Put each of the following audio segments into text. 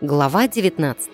Глава 19.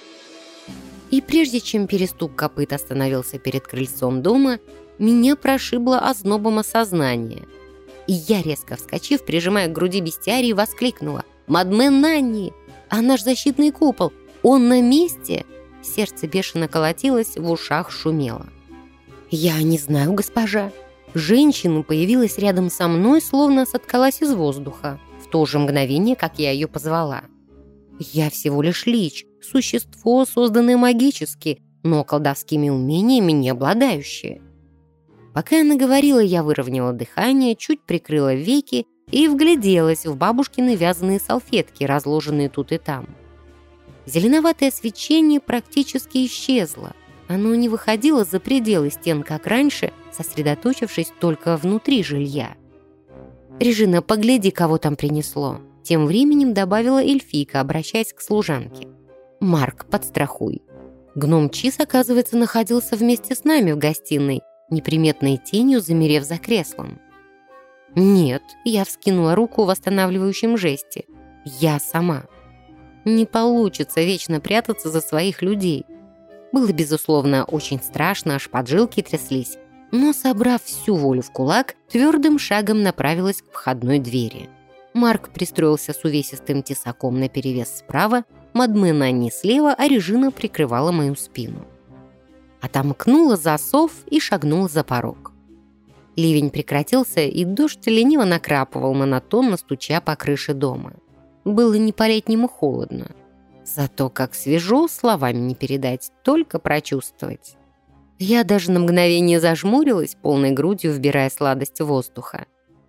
И прежде чем перестук копыт остановился перед крыльцом дома, меня прошибло ознобом осознание. И я, резко вскочив, прижимая к груди бестиарий, воскликнула: «Мадмен Нанни! А наш защитный купол! Он на месте!» Сердце бешено колотилось, в ушах шумело. «Я не знаю, госпожа». Женщина появилась рядом со мной, словно соткалась из воздуха, в то же мгновение, как я ее позвала. «Я всего лишь лич, существо, созданное магически, но колдовскими умениями не обладающее». Пока она говорила, я выровняла дыхание, чуть прикрыла веки и вгляделась в бабушкины вязаные салфетки, разложенные тут и там. Зеленоватое свечение практически исчезло. Оно не выходило за пределы стен, как раньше, сосредоточившись только внутри жилья. «Режина, погляди, кого там принесло», — тем временем добавила эльфийка, обращаясь к служанке. «Марк, подстрахуй». Гном Чиз, оказывается, находился вместе с нами в гостиной, неприметной тенью замерев за креслом. «Нет», — я вскинула руку в восстанавливающем жесте. «Я сама». Не получится вечно прятаться за своих людей. Было, безусловно, очень страшно, аж поджилки тряслись, но, собрав всю волю в кулак, твердым шагом направилась к входной двери. Марк пристроился с увесистым тесаком наперевес справа, мадмен Нанни слева, а Режина прикрывала мою спину. Отомкнула засов и шагнула за порог. Ливень прекратился, и дождь лениво накрапывал, монотонно стуча по крыше дома. Было не по-летнему холодно. Зато как свежо, словами не передать, только прочувствовать. Я даже на мгновение зажмурилась, полной грудью вбирая сладость воздуха.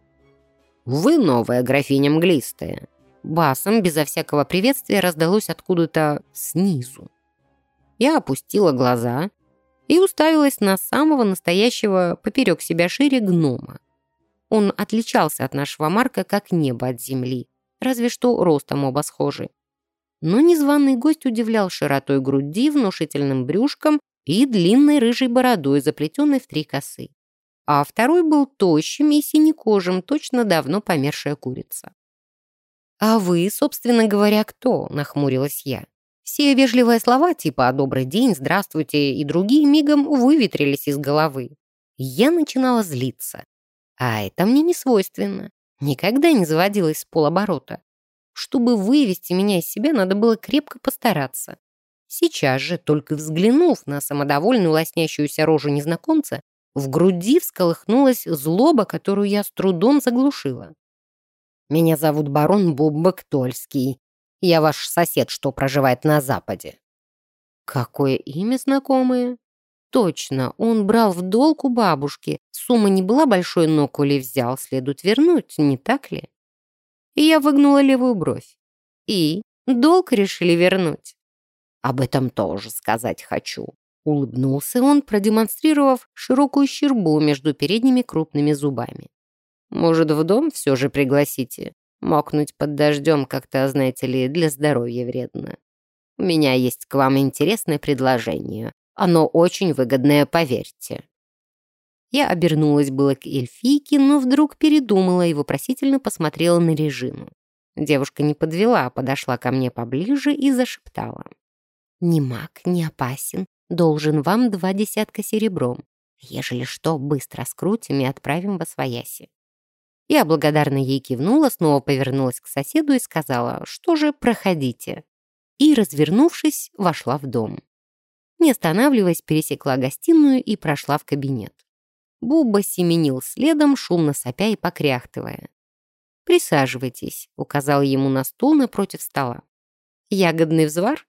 «Вы новая графиня Мглистая!» Басом, безо всякого приветствия, раздалось откуда-то снизу. Я опустила глаза и уставилась на самого настоящего поперек себя шире гнома. Он отличался от нашего Марка как небо от земли, разве что ростом оба схожи. Но незваный гость удивлял широтой груди, внушительным брюшком и длинной рыжей бородой, заплетенной в 3 косы. А второй был тощим и синекожим, точно давно помершая курица. «А вы, собственно говоря, кто?» — нахмурилась я. Все вежливые слова типа «добрый день», «здравствуйте» и другие мигом выветрились из головы. Я начинала злиться. А это мне не свойственно. Никогда не заводилась с полоборота. Чтобы вывести меня из себя, надо было крепко постараться. Сейчас же, только взглянув на самодовольную лоснящуюся рожу незнакомца, в груди всколыхнулась злоба, которую я с трудом заглушила. «Меня зовут барон Боб Бактольский. Я ваш сосед, что проживает на Западе». Какое имя знакомое? Точно, он брал в долг у бабушки. Сумма не была большой, но коли взял, следует вернуть, не так ли? И я выгнула левую бровь. «И? Долг решили вернуть?» «Об этом тоже сказать хочу», — улыбнулся он, продемонстрировав широкую щербу между передними крупными зубами. «Может, в дом все же пригласите? Мокнуть под дождем как-то, знаете ли, для здоровья вредно. У меня есть к вам интересное предложение. Оно очень выгодное, поверьте». Я обернулась было к эльфийке, но вдруг передумала и вопросительно посмотрела на Режину. Девушка не подвела, а подошла ко мне поближе и зашептала. «Не маг, не опасен, должен вам 2 десятка серебром. Ежели что, быстро скрутим и отправим восвояси». Я благодарно ей кивнула, снова повернулась к соседу и сказала: «Что же, проходите». И, развернувшись, вошла в дом. Не останавливаясь, пересекла гостиную и прошла в кабинет. Буба семенил следом, шумно сопя и покряхтывая. «Присаживайтесь», — указал ему на стул напротив стола. «Ягодный взвар?»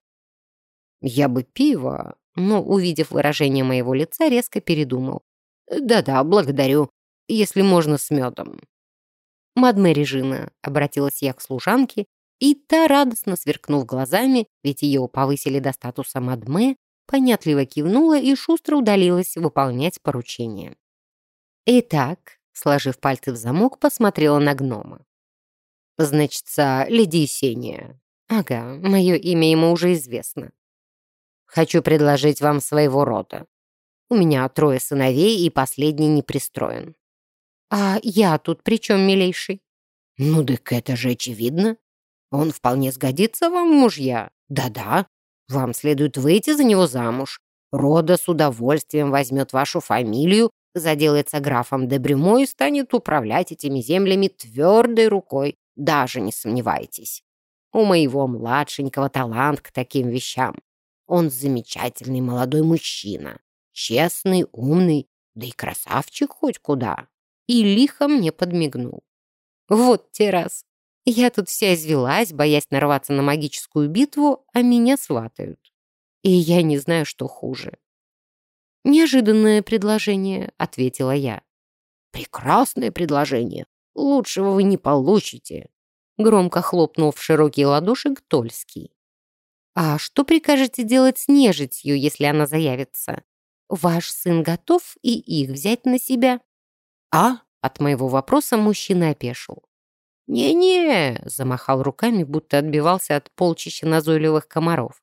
Я бы пиво, но, увидев выражение моего лица, резко передумал. «Да-да, благодарю, если можно с медом». «Мадме Режина», — обратилась я к служанке, и та, радостно сверкнув глазами, ведь ее повысили до статуса мадме, понятливо кивнула и шустро удалилась выполнять поручение. «Итак», — сложив пальцы в замок, посмотрела на гнома. «Значится, леди Есения». «Ага, мое имя ему уже известно. Хочу предложить вам своего рода. У меня 3 сыновей, и последний не пристроен». «А я тут при чем, милейший?» «Ну, так это же очевидно. Он вполне сгодится вам в мужья. Да-да, вам следует выйти за него замуж. Рода с удовольствием возьмет вашу фамилию, заделается графом де Брюмо и станет управлять этими землями твердой рукой, даже не сомневайтесь. У моего младшенького талант к таким вещам. Он замечательный молодой мужчина, честный, умный, да и красавчик хоть куда. И лихо мне подмигнул. Вот те раз. Я тут вся извелась, боясь нарваться на магическую битву, а меня сватают. И я не знаю, что хуже. «Неожиданное предложение», — ответила я. «Прекрасное предложение. Лучшего вы не получите», — громко хлопнул в широкие ладоши Гтольский. «А что прикажете делать с нежитью, если она заявится? Ваш сын готов и их взять на себя?» «А?» — от моего вопроса мужчина опешил. «Не-не», — замахал руками, будто отбивался от полчища назойливых комаров.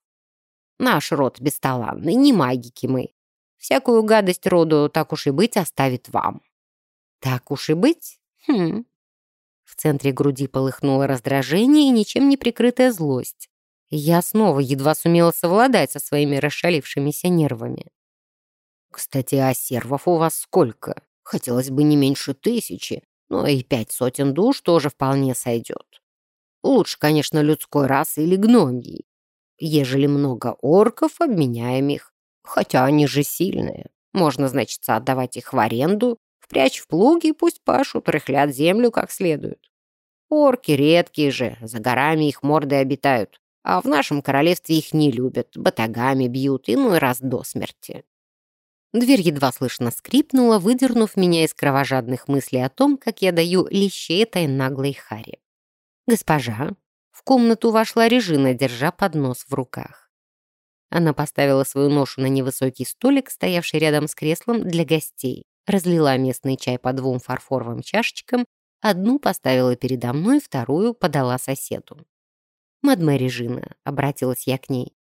«Наш род бесталанный, не магики мы. Всякую гадость роду, так уж и быть, оставит вам». «Так уж и быть? Хм». В центре груди полыхнуло раздражение и ничем не прикрытая злость. Я снова едва сумела совладать со своими расшалившимися нервами. «Кстати, а сервов у вас сколько? Хотелось бы не меньше 1000, но и 5 сотен душ тоже вполне сойдет. Лучше, конечно, людской расы или гномьей. Ежели много орков, обменяем их. Хотя они же сильные. Можно, значит, отдавать их в аренду, впрячь в плуги и пусть пашут, рыхлят землю как следует. Орки редкие же, за горами их морды обитают, а в нашем королевстве их не любят, батагами бьют, иной раз до смерти». Дверь едва слышно скрипнула, выдернув меня из кровожадных мыслей о том, как я даю лещей этой наглой харе. «Госпожа». В комнату вошла Режина, держа поднос в руках. Она поставила свою ношу на невысокий столик, стоявший рядом с креслом для гостей, разлила местный чай по 2 фарфоровым чашечкам, одну поставила передо мной, вторую подала соседу. «Мадме Режина», — обратилась я к ней.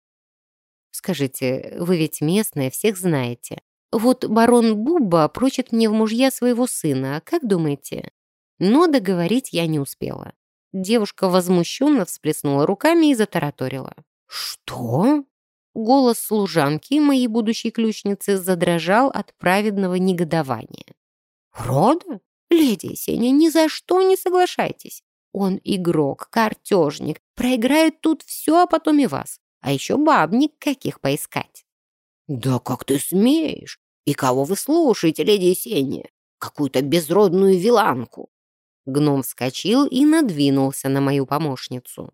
«Скажите, вы ведь местная, всех знаете. Вот барон Бубба прочит мне в мужья своего сына, как думаете?» Но договорить я не успела. Девушка возмущенно всплеснула руками и затараторила. «Что?» Голос служанки, моей будущей ключницы, задрожал от праведного негодования. «Рода? Леди Есения, ни за что не соглашайтесь. Он игрок, картежник, проиграет тут все, а потом и вас. А еще бабник каких поискать». «Да как ты смеешь? И кого вы слушаете, леди Есения? Какую-то безродную виланку!» Гном вскочил и надвинулся на мою помощницу.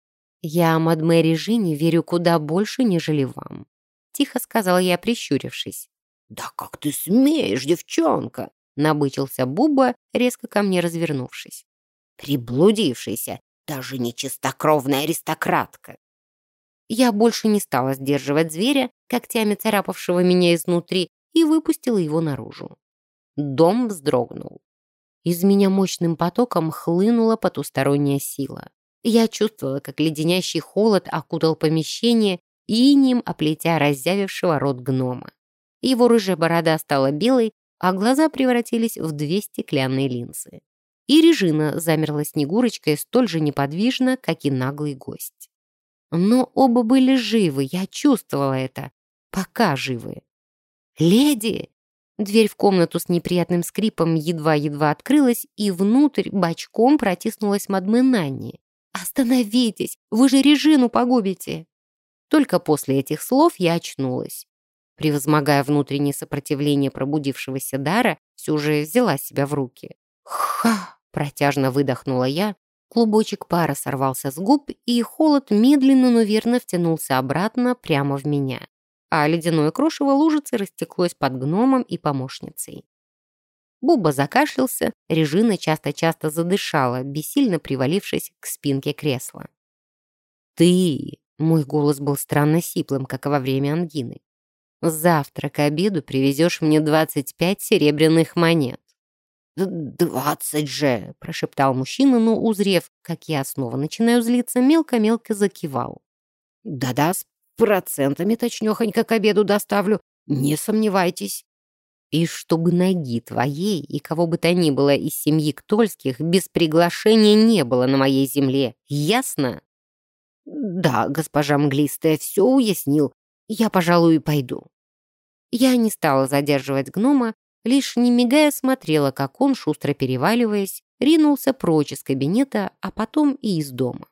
«Я мадме Режине верю куда больше, нежели вам», — тихо сказала я, прищурившись. «Да как ты смеешь, девчонка!» — набычился Буба, резко ко мне развернувшись. «Приблудившийся, даже не чистокровная аристократка!» Я больше не стала сдерживать зверя, когтями царапавшего меня изнутри, и выпустила его наружу. Дом вздрогнул. Из меня мощным потоком хлынула потусторонняя сила. Я чувствовала, как леденящий холод окутал помещение, инеем оплетя разъявившего рот гнома. Его рыжая борода стала белой, а глаза превратились в 2 стеклянные линзы. И Режина замерла Снегурочкой столь же неподвижно, как и наглый гость. Но оба были живы, я чувствовала это. Пока живы. «Леди!» Дверь в комнату с неприятным скрипом едва-едва открылась, и внутрь бочком протиснулась мадме Нанни. «Остановитесь! Вы же Режину погубите!» Только после этих слов я очнулась. Превозмогая внутреннее сопротивление пробудившегося дара, все же взяла себя в руки. «Ха!» — протяжно выдохнула я. Клубочек пара сорвался с губ, и холод медленно, но верно втянулся обратно прямо в меня. А ледяное крошево лужицей растеклось под гномом и помощницей. Буба закашлялся, Режина часто-часто задышала, бессильно привалившись к спинке кресла. «Ты!» — мой голос был странно сиплым, как во время ангины. «Завтра к обеду привезешь мне 25 серебряных монет». «20 же!» — прошептал мужчина, но, узрев, как я снова начинаю злиться, мелко-мелко закивал. «Да-да, с процентами точнёхонько к обеду доставлю, не сомневайтесь». «И чтобы ноги твоей и кого бы то ни было из семьи Ктольских без приглашения не было на моей земле, ясно?» «Да, госпожа Мглистая, все уяснил. Я, пожалуй, пойду». Я не стала задерживать гнома, лишь не мигая смотрела, как он, шустро переваливаясь, ринулся прочь из кабинета, а потом и из дома.